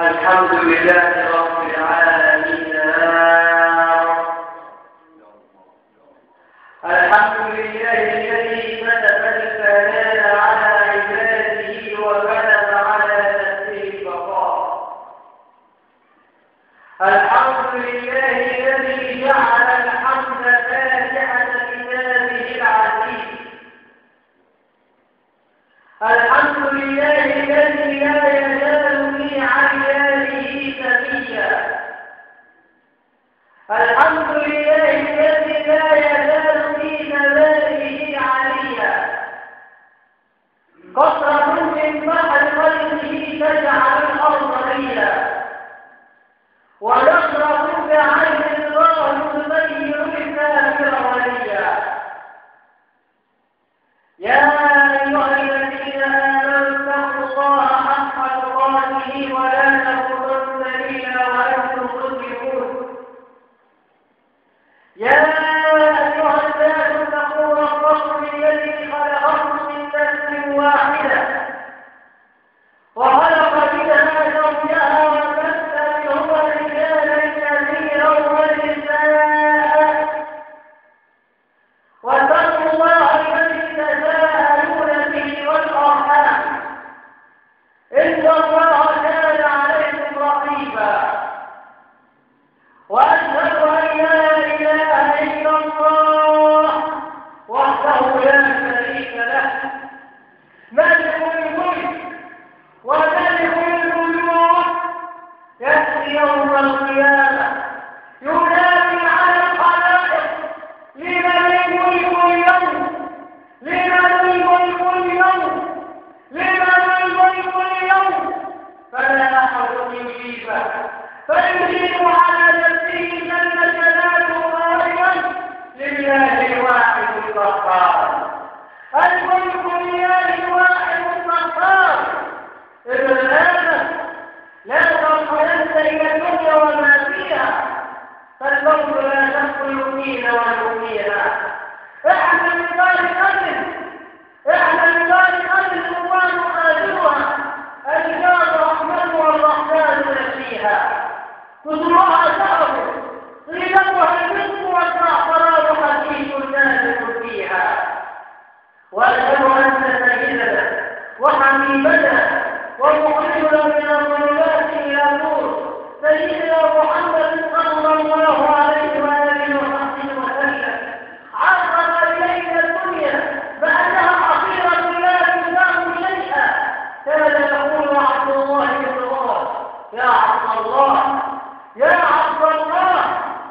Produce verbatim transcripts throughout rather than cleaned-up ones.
الحمد لله رب العالمين. الحمد لله الذي كتب الكلام على عباده وكتب على نفسه البقاء. الحمد لله الذي جعل الحمد فاتحة كتابه العزيز. الحمد لله الذي لا يزال في عياله سبيا. الحمد لله الذي لا يزال في مبادئه عليا. قطرة من بحر قلبه تجعل الأرض ليلا، ونصرة بعين الله تبين الكافر وليا. يا أيها الذين آمنوا اتقوا الله حق تقاته ولا تموتن إلا وأنتم مسلمون. يا أيها الناس اتقوا ربكم الذي خلقكم من نفس واحدة وخلق منها زوجها وبث منهما رجالا كثيرا ونساء، واتقوا الله الذي تساءلون به والأرحام إن الله كان عليكم رقيبا. وأشهد أن لا إله إلا الله وحده لا شريك له، ملك الملك وملك الملوك، يأتي يوم القيامة ينادي على الخلائق: لمن الملك اليوم؟ لمن الملك اليوم؟ لمن الملك اليوم؟ فلا أحد يجيبه، فيجيب على نفسه جل جلاله قائلا: لله الواحد القهار. الملك لله الواحد القهار. ابن آدم، لا تنقلن إلى الدنيا وما فيها، فالموت لا تدخل فينا ونؤمنها. اعلم بذلك قدر، اعلم بذلك قدر الله قادرها، الجار رحمن والرحمن نسيها. كسرها شعر طيبها المسك والزعفران حديث نازل فيها. واشهد ان سيدنا وحبيبنا ومخرجنا من الظلمات الى النور سيدنا محمد صلى الله عليه واله وصحبه وسلم عرض الينا الدنيا بانها حقيره لا تساوي شيئا. كان يقول عبد الله بن عمر: يا عبد الله، يا عبد الله،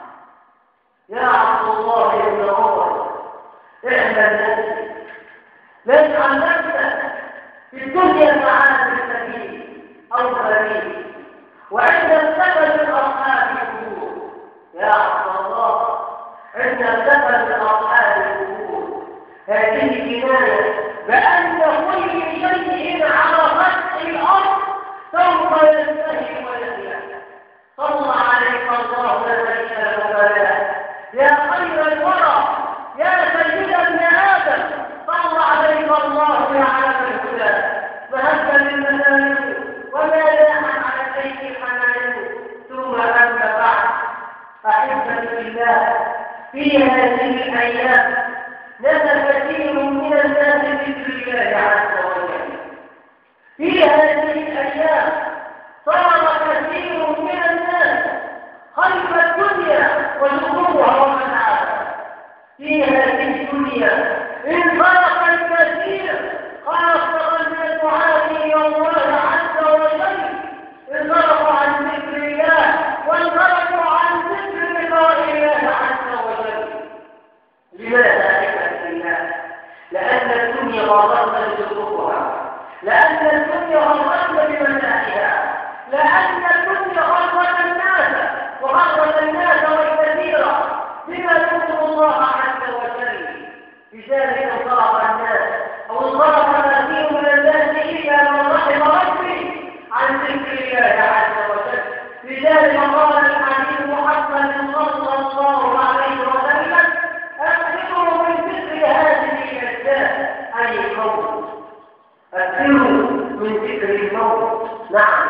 يا عبد الله بن عمر، اعمل نفسك، لاجعل نفسك في الدنيا معاذ السبيل او غريب، وعند السبب الاصحاب القبور. يا عبد الله، عند السبب الاصحاب القبور. هذه كنايه بان كل شيء على سطح الارض سوف ينتهي ويهلك. صلى عليك الله ليس له. يا خير الورى، يا سيد ابن ادم، صلى عليك الله يا علم الهدى. فهب للمنامل وما لاحت على الشيخ الحنان. ثم اما بعد، احبتي بالله، في هذه الايام نزل كثير من الناس ذكر الله عز وجل. في هذه الايام صار كثير من الناس خلف الدنيا وشكورها ومنعها. في هذه الدنيا انطلق الكثير، خاصة من الدعاة الى الله عز وجل، انطلقوا عن ذكر الله وانطلقوا عن ذكر لقاء الله عز وجل. لماذا أحبة الله؟ لأن الدنيا غرتنا بشكورها، لأن الدنيا غرتنا بمتاعها، لأن الدنيا غرت الناس وغرت الناس والكثير بما يذكر الله عز وجل. لذلك انصرف الناس أو انصرف كثير من الناس إلا من رحم ربي عن ذكر الله عز وجل. لذلك قال الحديث محمد صلى الله عليه وسلم: أكثروا من ذكر هذه الأجزاء، أي الموت. أكثروا من ذكر الموت. نعم،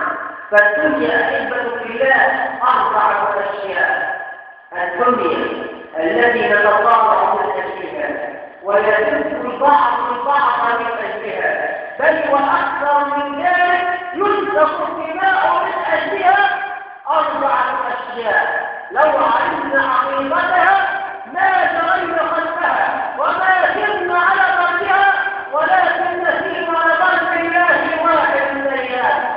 فالدنيا أحبة في الله أربعة أشياء. الدنيا التي نتطاوع من أجلها ويذب البعض البعض من أجلها، بل وأكثر من ذلك يسلك الدماء من أجلها، أربعة أشياء لو علمنا عقيدتها ما جرينا خلفها وما سرنا على ضربها، ولكن نسير على ضرب الله واحد من الإله.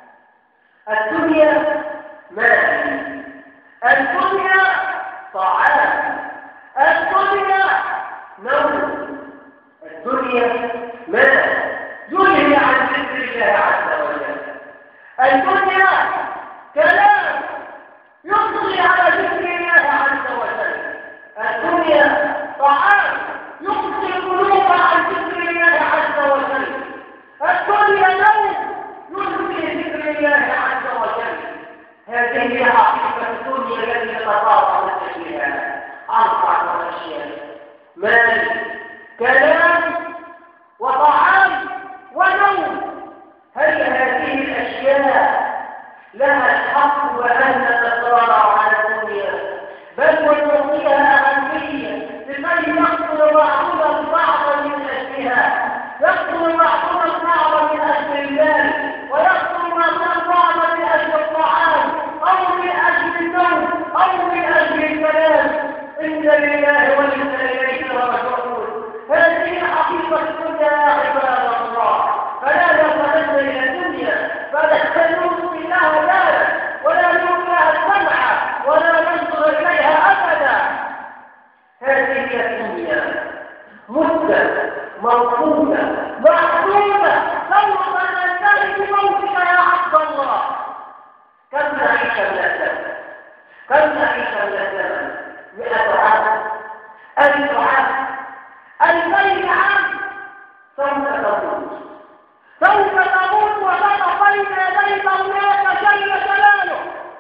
الدنيا مال، الدنيا طعام، الدنيا نوم، الدنيا مال يلهي عن ذكر الله عز وجل، الدنيا كلام يطغي على ذكر الله عز وجل، الدنيا طعام يقصي القلوب عن ذكر الله عز وجل، الدنيا نوم يلهي ذكر الله عز وجل. هذه هي حقيقة الدنيا التي تتطاول فيها أربعة أشياء: مال، كلام، وطعام، ونوم. هل هذه الأشياء لها الحق وأن نتطالع على الدنيا، بل ونعطيها أهمية لكي يقتل بعضنا بعضا من أجلها، يقتل بعضنا بعضا من أجل المال، ويقتل بعضنا بعضا من أجل الطعام أو من أجل النوم أو من أجل الكلام. إن لله وإنا إليه راجعون. هذه حقيقة الدنيا يا عباد الله، فلا نتمنى إلى الدنيا فلا نلقي لها بالا ولا نلقي لها السمع ولا ننظر إليها أبدا. هذه هي الدنيا مدة موجودة محدودة، سوف ننتهي بموتك يا عبد الله. كم نعيش من الزمن؟ كم نعيش من الزمن؟ مئة عام، ألف عام، ألفين عام. سوف تموت، سوف تموت وتقف بين يدي مولاك جل جلاله.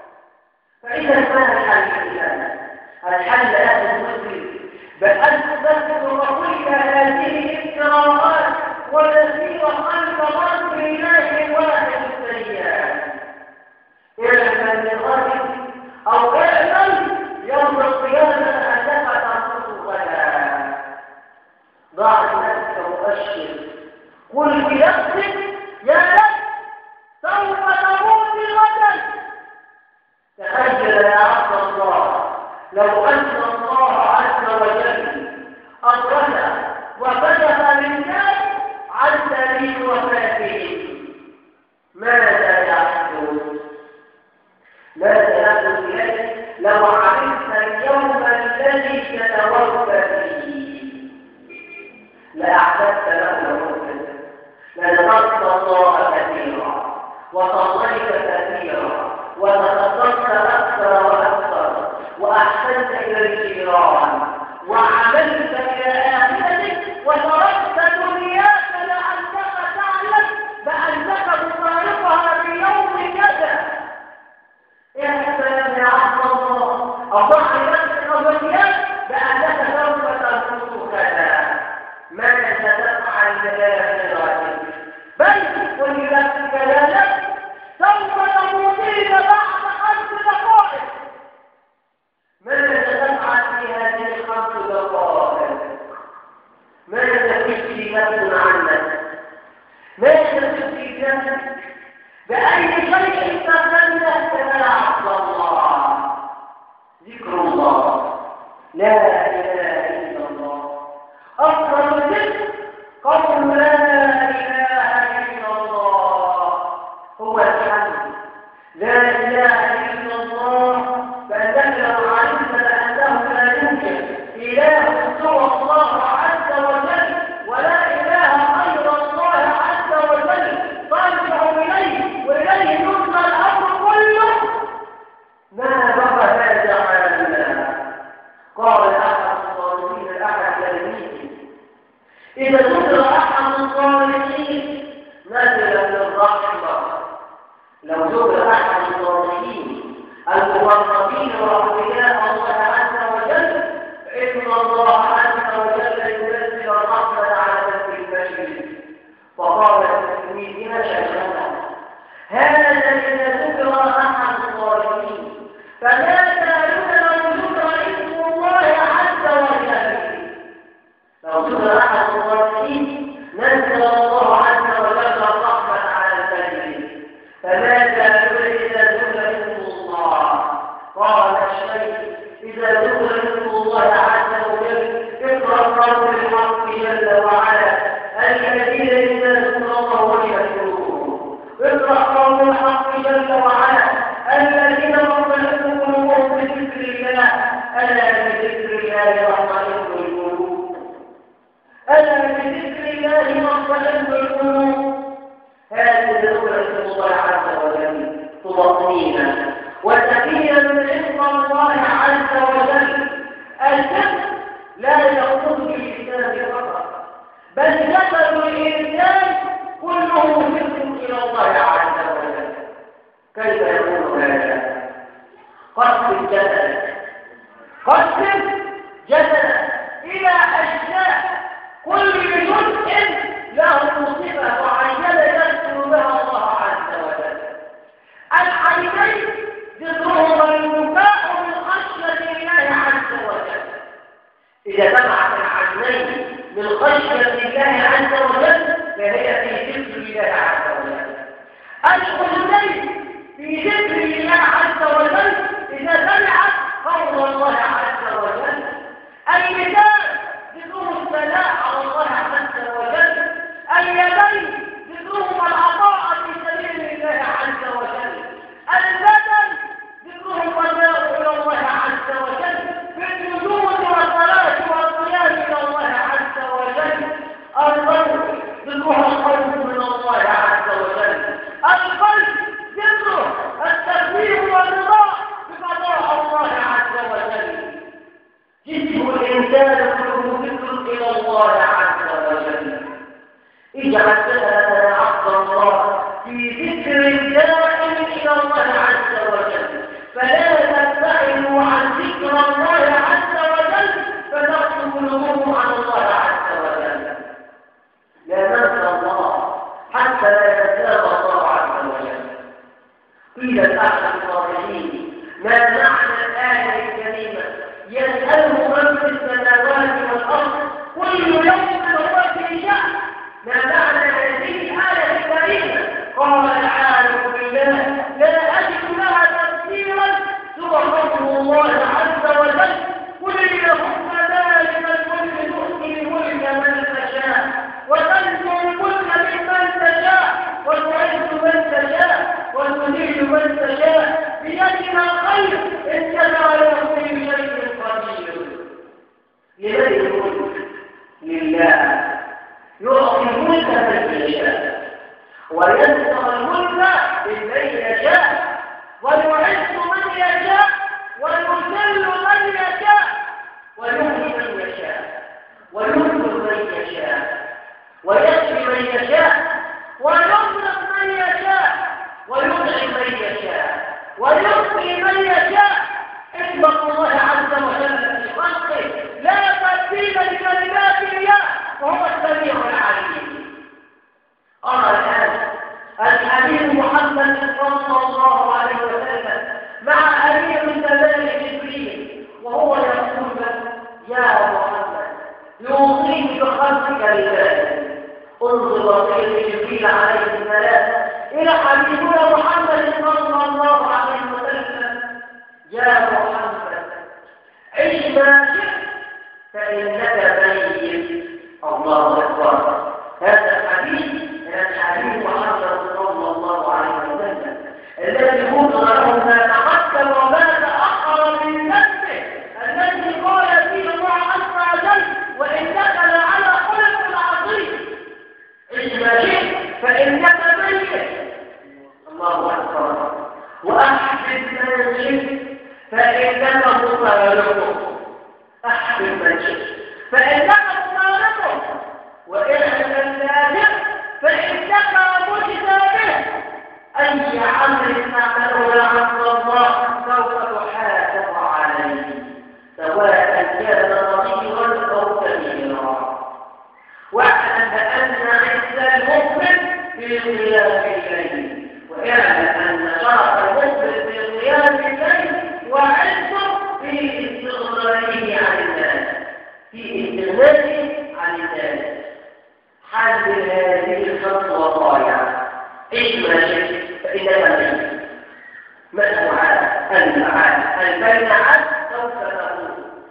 فإذا ما الحل الآن؟ الحل أهل المسلم بأن تذكر كل هذه القراءات ونسير خلف ضرب الله الواحد السيئات. اعلم من غد أو اعلم يوم القيامة أنك تنقص غدا. ضع نفسك مؤشر، قل بنفسك يا نفس سوف تموت غدا. تخيل يا عبد الله لو أن الله عز وجل أدرك وكشف للناس عن دليل وفاته، ماذا يحدث؟ ماذا يحدث إليك لو علمت اليوم الذي تتوفى فيه؟ لأعددت له موتا، لذكرت الله كثيرا وصليت كثيرا وتصدقت أكثر وأكثر وأحسنت إلى الجيران وعملت إلى آخرتك وتركت دنياك لأنك تعلم بأنك تفارقها في يوم كذا. احسن يا عبد الله، أضع نفسك دنياك بأنك سوف تنقص كذا. ماذا ستفعل لآخرتك؟ بل قل لنفسك لا نفس سوف تموتين بعد خمس دقائق. ماذا تفعل في هذه الخمس دقائق؟ ماذا تشفي نفس عنك؟ ماذا تشفي نفسك؟ بأي شيء تتمنى يا عبد الله؟ ذكر الله، لا إله إلا الله. أفضل الذكر قول لا إله إلا الله، هو الحمد. لا إله إلا الله، فإنك لو علمت بأنه لا يوجد إله سوى الله عز وجل ولا إله غير الله عز وجل ترجع إليه وإليه يرجع الأمر كله، ما بقى هذا عالمنا. قال أحد الصالحين أحد تلاميذه: إذا ذكر أحد الصالحين نزل من الرحمة. لو ذكر أحد الصالحين المقربين وأولياء الله عز وجل فإن الله عز وجل ينزل الرحمة على نفس البشر. فقال التلميذ: ما شأنه؟ هذا الذي اسم الله عز وجل اقرأ قول الحق جل وعلا الذين يذكرون الله ويذكرون اقرأ قول الحق جل وعلا الذين تطمئن قلوبهم بذكر الله ألا بذكر الله تطمئن القلوب ألا بذكر الله تطمئن القلوب. هذه الأولى اسم الله عز وجل طمأنينة وسكينة من عند الله عز وجل. الذكر لا يخرج باللسان فقط بل جسد الإنسان كله ذكر إلى الله عز وجل. كيف يكون هذا؟ قسم الجسد قسم جسد إلى أجزاء كل جزء له صفة معينة يذكر بها الله عز وجل. العينين ذكرهما البكاء من خشية الله عز وجل. إذا جمعت العينين من خشية الله عز وجل فهي في ذكر الله عز وجل. الأذنين في ذكر الله عز وجل إذا سمعت قول الله عز وجل. اللسان ذكره الثناء على الله عز وجل. اليدين ذكرهما العطاء في سبيل الله عز وجل. البدن ذكره الرجاء إلى الله عز وجل في النجوم والصلاة والصيام إلى الله عز وجل. القلب ذكره الخوف من الله عز وجل. القلب ذكره التسليم والرضا بقضاء الله عز وجل. جسم الإنسان كله ذكر إلى الله عز وجل. اجعل سنة عبد الله في ذكر دائم إلى الله عز وجل فلا تبتعدوا عن ذكر الله عز وجل فتقتل الهموم عن الله عز وجل. لا ننسى الله حتى لا ينسى الله عز وجل. قيل الأحد الصالحين ما معنى الآية الكريمة يسأله من في السماوات والأرض كل يوم هو في شأن. ما معنى هذه الآية الكريمة؟ قال العالم بالله لا أجد لها تفسيرا سوى قول الله عز وجل قل اللهم مالك الملك تؤتي الملك من تشاء وتنزع الملك ممن تشاء وتعز من تشاء وتذل من تشاء بيدك الخير إنك على كل شيء قدير. لمن الملك؟ لله. يعطي الملك من يشاء وينزع الملك لمن يشاء ويعز من يشاء ويذل من يشاء ويهدي من يشاء ويذل من يشاء ويشفي من يشاء ويملك من يشاء ويطعم من يشاء ويسقي من يشاء. حكمة الله عز وجل في خلقه لا تبديل لكلمات الله وهو السميع العليم. أرى الآن الحبيب محمد صلى الله عليه وسلم مع أمير زمان جبريل وهو يقول يا محمد يوصيك بخلقك لله. انظر وصية جبريل عليه السلام إلى حبيبنا محمد صلى الله عليه وسلم يا محمد عش ما شئت فإنك ميت. الله أكبر. هذا الحديث هذا الحديث محمد صلى الله عليه وسلم الذي غفر له ما تقدم وما تأخر من ذنبه الذي قال فيه الله عز وجل وإنك لعلى خلق عظيم. عش ما شئت فإنك ميت. الله أكبر. وأحبب من شئت فإنك مطالب. أحبب من شئت فإنك مطالب وإن الناجح فإنك مجزى به. أي عمل تعمله عند الله سوف تحاسب عليه سواء كان صغيرا أو كبيرا. واعلم أن عز المؤمن في قيام الليل واعلم أن شرف المؤمن في قيام الليل وعزه في استغنائه عن الناس في استغنائه عن الناس. حل هذه الخطوة ضايعة. عش ما شئت فإنك ميت. مسموعات المعاد البينات سوف تقول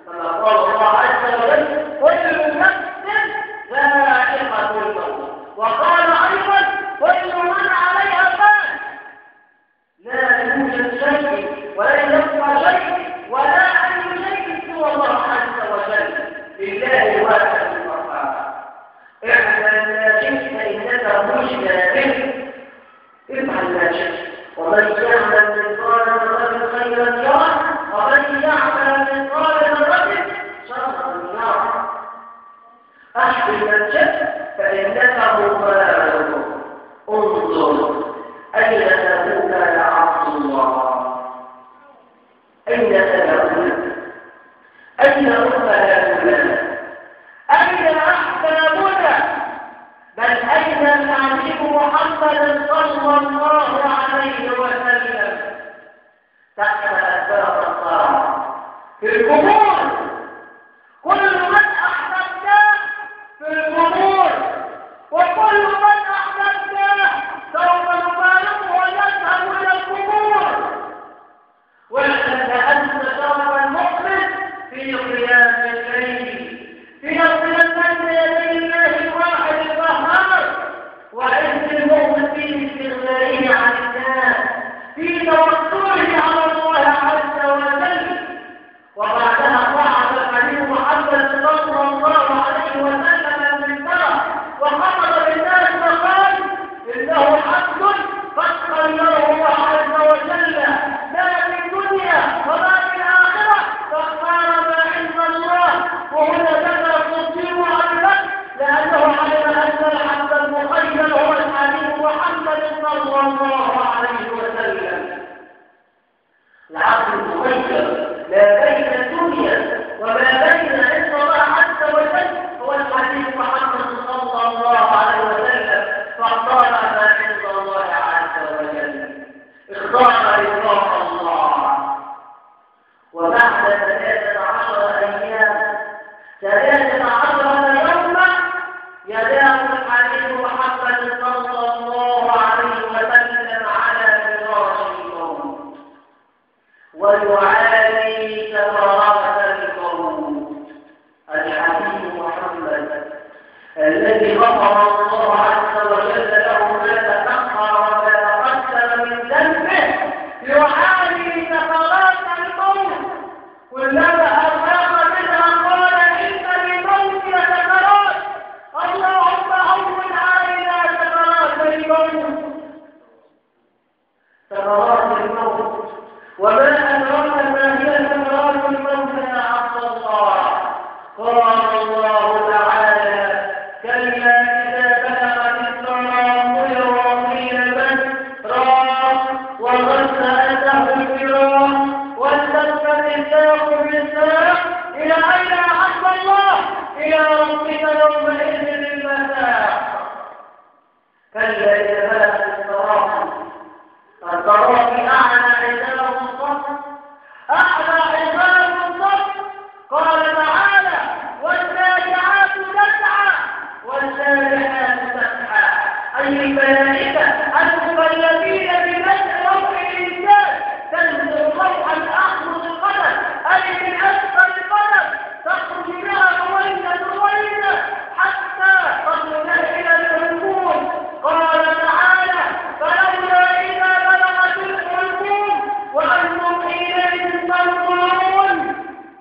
أين أمهاتنا؟ أين أحبابنا؟ بل أين الحبيب محمد صلى الله عليه وسلم تحت أسباب الطاعة في القبور؟ كل من أحببناه في القبور، وكل من أحببناه سوف نباركه ونذهب إلى القبور. واعلم أن شرف المؤمن في قيام الليل، في نصرة يدي الله الواحد القهار، وعز المؤمن في استغنائه عن الناس، في توكله على الله عز وجل. وبعدها صعد الحبيب محمد صلى الله عليه وسلم المنبر وخطب بالناس وقال: انه عبد قد خيره الله عز وجل ما في الدنيا وما في الاخره، فاختار ما عند الله. وهنا ذكر تصديق عن بكر لانه علم ان العبد المخير هو الحبيب محمد صلى الله عليه وسلم. العبد المخير ما بين الدنيا وما بين عند الله عز وجل هو الحبيب محمد صلى الله عليه وسلم، فاختار ما عند الله عز وجل، اختار رضا الله. وبعد ثلاثة عشر أيام ثلاثة عشر يوما يداه الحبيب محمد صلى الله عليه وسلم على فراش الموت ويعاني ثمرات الموت. الحبيب محمد الذي غفر الله عز وجل له ما تأخر وما تقدم من ذنبه يعاني ثمرات الموت. كلما أفاق منها قال: إن للموت سكرات، اللهم هون علينا سكرات الموت. سكرات الموت، وما أدراك ما هي سكرات الموت يا عبد الله؟ قال الله تعالى: كلا إذا بلغت التراقي وقيل من راق وظن أنه الفراق والتفت الساق بالساق. إلى أين يا عبد الله؟ إلى ربك يومئذ المساق. كلا إذا بلغت التراقي، التراقي أعلى عذاب الصف، أعلى عذاب الصف. قال تعالى: والنازعات نزعا والسابحات سبحا. أي الملائكة المكلفين بمسح روح الإنسان تنزل روحا أخذ القدم، أي من أسفل القدم، تخرج بها رويدا رويدا حتى تصل إلى الحلقوم. قال تعالى: فلولا إذا بلغت الحلقوم وأنتم حينئذ تنظرون.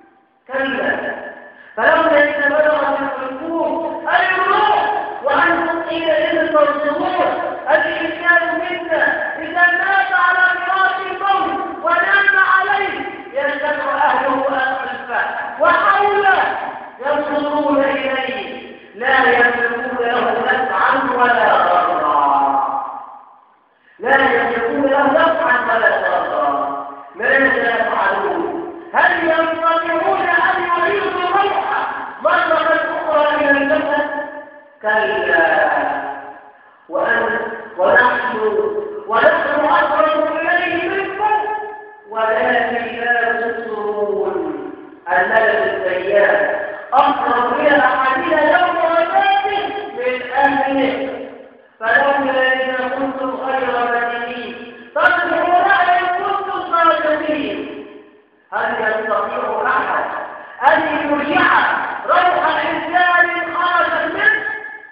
كلا فلولا إذا بلغت الحلقوم أي الروح وأنتم حينئذ تنظرون. الإنسان منا إذا مات على فراش الموت ونام عليه يجتمع أهله أخلفه وحوله ينظرون إليه، لا يملكون له نفعا ولا ضرا، لا يملكون له نفعا ولا ضرا. ماذا يفعلون؟ هل يستطيعون أن يعيدوا روحه مرة أخرى إلى الجنة؟ كلا. وأن ونحن ونحن أقرب إليه منكم ولكن لا تبصرون. الملك السيئات أقرب إلى أحدنا يوم وفاته من أهله، فلولا إذا كنتم غير مدينين ترجعون إن كنتم صادقين. هل يستطيع أحد أن يرجع روح الإنسان خرجت منه؟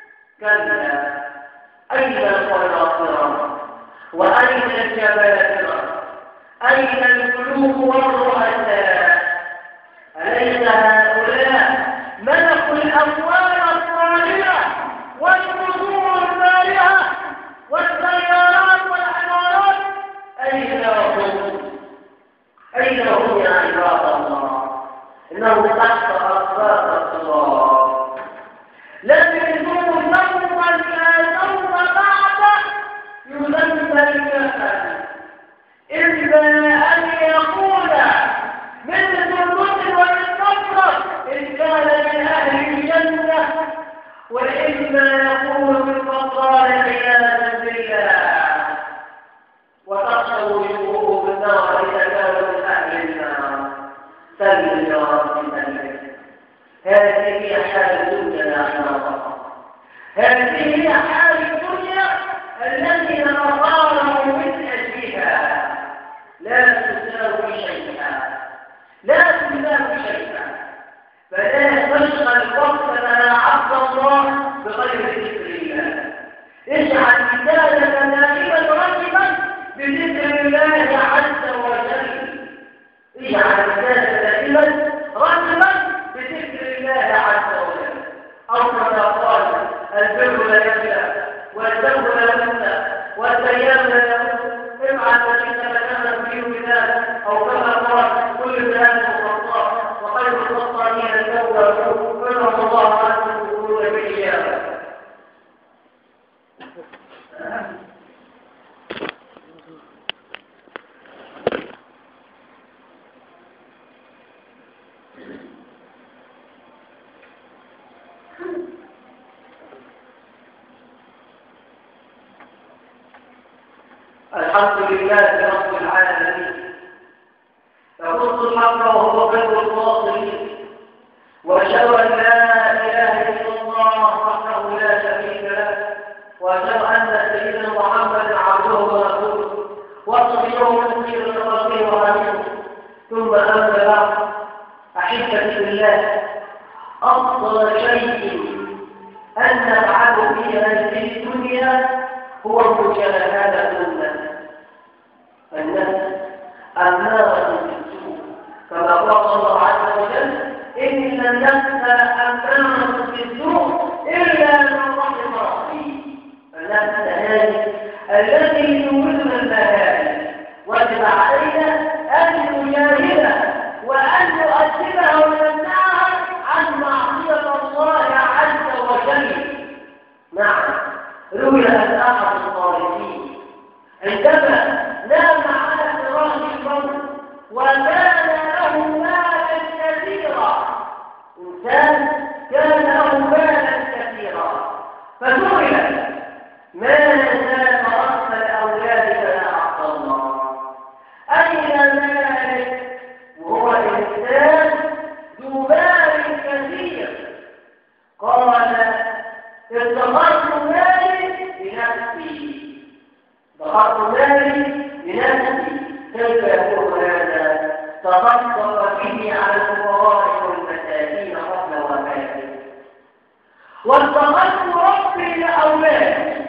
كلا. أين القناطرة وأين الجبابرة؟ أين الملوك والرؤساء؟ أليس هؤلاء ملكوا الأموال الطائلة والقصور البارهة والسيارات والعمارات؟ أين هم؟ أين هم يا عباد الله؟ إنهم تحت أسباب الصراط. لم يكونوا يوما لا يوم بعده يسمى الكفن، إلا أن يقول من سلطة والنصرة هذه هي حال الدنيا لا حال. هذه هي حال الدنيا التي نتطالب من أجلها. لا تساوي شيئا، لا تساوي شيئا. فلا تشغل وقتنا عبد الله بغير ذكر الله. اجعل لسانك دائما رجبا بذكر الله عز وجل. اجعل لسانك دائما رجبا بذكر الله عز وجل. أو كما قال: البر لا يبلى والذنب لا يبلى والسيئات لا يبلى. افعل فإنك كان فيه مثال. أو كما قال: كل ذات خطاء وخير الخطائين التوابون. فإن الله عنكم الخروج بالإجابة. الحمد لله رب العالمين. فقلت الحق وهو خير الفاصلين، واشهد ان لا اله الا الله وحده لا شريك له، واشهد ان سيدنا محمدا عبده ورسوله وصفيه من خير خلقه وحبيبه. ثم اما بعد، احبتي بالله، افضل شيء ان نفعل في هذه الدنيا هو مجاهدة النفس. النفس أمارة بالسوء، كما قال الله عز وجل: إن النفس أمارة بالسوء إلا من رحم ربي. النفس هذه التي تولد المهارم، وجب علينا أن نجاهدها وأن نؤدبها ونمنعها عن معصية الله عز وجل. نعم، روي أن أحد الطالبين عندما نام على فراش الموت وكان له مالا كثيرا، إنسان كان له مالا كثيرا، فسئل: ماذا تركت لأولادك يا عبد الله؟ أين مالك؟ وهو إنسان ذو مال كثير. قال: ادخرت مالي لنفسي. ادخرت مالي لنفسي. كيف يكون هذا؟ تصدق به على الفقراء والمساكين قبل وفاته. واتخذت ربي لاولادي.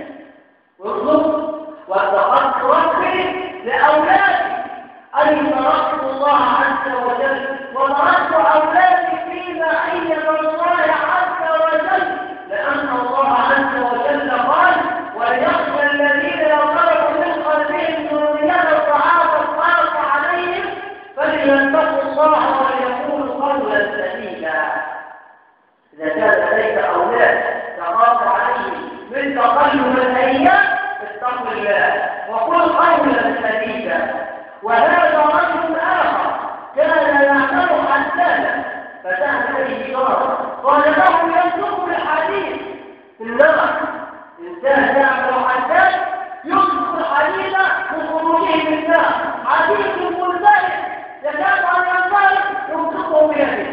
والظلم: واتخذت ربي لاولادي، اي تركت الله عز وجل وتركت اولادي في معيه الله عز وجل، لأن الله عز وجل قال: وليخشى الذين يقربوا من قلبهم ذرية ضعافا خاف عليهم فليتقوا الله وليقولوا قولا سديدا. إذا كان لديك أولاد تخاف عليهم من تقلب الأيام، اتقوا الله وقل قولا سديدا. وهذا رجل آخر كان يعمل حدادا، فتحت به جارة قال له: ينطق الحديث في النار. إنسان يعمل حداد ينطق الحديث من خروجه من النار، حديث ملتهب يكاد أن ينطلق ينطقه بيده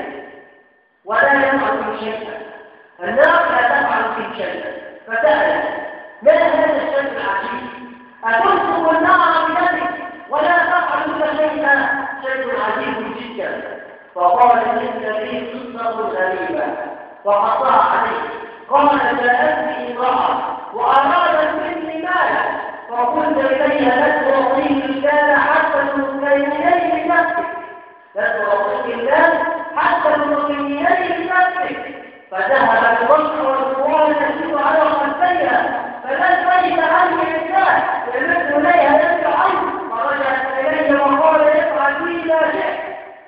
ولا يفعل شيئا. النار لا تفعل في شيء. فسأل: ما هذا الشيء العجيب؟ أتنطق النار بيدك ولا تفعل شيئا؟ شيء عجيب جدا. فقال: إن لي قصة غريبة وقطع عليه. قال: جاءتني امرأة وأرادت مني مالا، فقلت إليها: لا تعطيه المال حتى تسكنيه لنفسك، لا تعطيه المال حتى تسكنيه لنفسك. فذهب البشر والقوال تسير على خلفيها، فلم تجد عنه إنسان يمد إليها يدفع عنه، فرجعت إليه وقال: افعل بي لا شيء.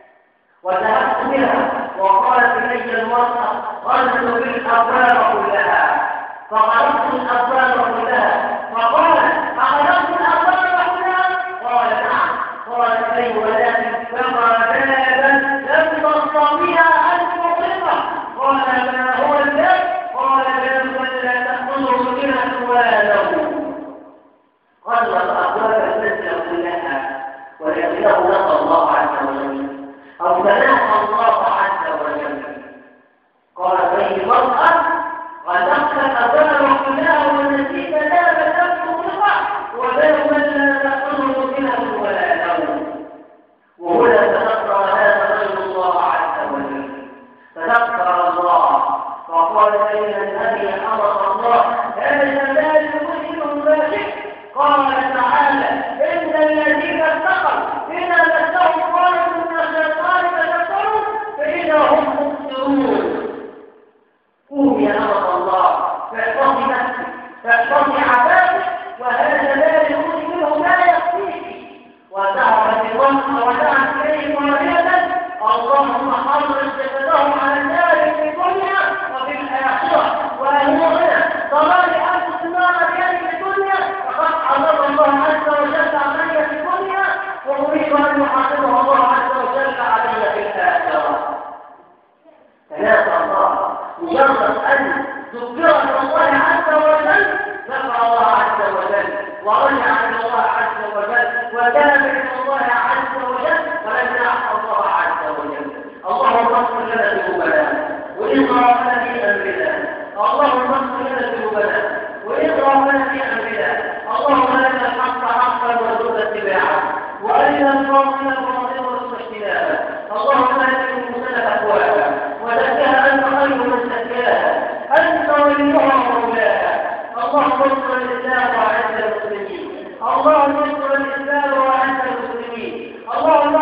وذهبت بها وقالت إلي المرأة: غلت بالأبواب كلها. فغلقت الأبواب كلها. فقال: أغلقت الأبواب كلها؟ قال: نعم. قالت: أي ولكن كما بابا لم تستطيع أن تطلقه. قال: ما هو الباب؟ قال: باب لا تأخذه سكنة ولا نوم. غلق الأبواب المسجد كلها، ولكنه لقى الله عز وجل أو تناهى الله عز وجل. ذكر الله فقال بين الذي امر الله هذا لا يمكن ما شئت. قال تعالى ان الذين اتقوا اذا مسهم طائف من الشيطان تذكروا فاذا هم مبصرون. قوم يا امر الله فاحفظي نفسك فاحفظي عبادك وهذا لا يمكن منه ما يكفيك وتعرف الوقت وتعرف اليه معرفه. اللهم حرص جسدهم على النار في الدنيا وفي الاخره وامورنا ضلال انفس النار في الدنيا فقد حرم الله عز وجل علي في الدنيا واريد ان يحاسبه الله عز وجل علي في الاخره. ثلاثه الله مجرد ان ذكرت الله عز وجل ذكر الله عز وجل ورجع الى الله عز وجل وتاب الى الله عز وجل ولم يعصى الله عز وجل. اللهم اغفر لنا ذنوبنا وإسرافنا في امرنا. اللهم اغفر لنا ذنوبنا وإسرافنا في امرنا. اللهم ارنا الحق حقا وارزقنا اتباعه وارنا الباطل باطلا وارزقنا اجتنابه. اللهم ات نفوسنا تقواها وزكها انت خير من زكاها انت وليها ومولاها. اللهم انصر الاسلام واعز المسلمين. اللهم انصر الاسلام واعز المسلمين. اللهم